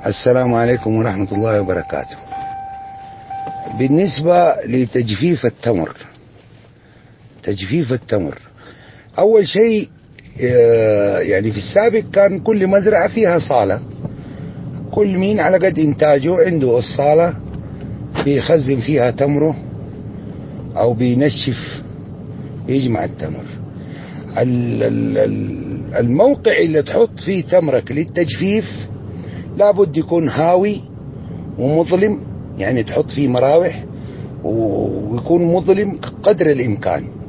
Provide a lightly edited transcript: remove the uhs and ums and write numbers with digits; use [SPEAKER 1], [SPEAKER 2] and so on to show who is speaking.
[SPEAKER 1] السلام عليكم ورحمة الله وبركاته. بالنسبة لتجفيف التمر، أول شيء يعني في السابق كان كل مزرعة فيها صالة، كل مين على قد إنتاجه عنده الصالة بيخزن فيها تمره أو بينشف يجمع التمر. الموقع اللي تحط فيه تمرك للتجفيف لابد يكون هاوي ومظلم، يعني تحط فيه مراوح ويكون مظلم قدر الإمكان.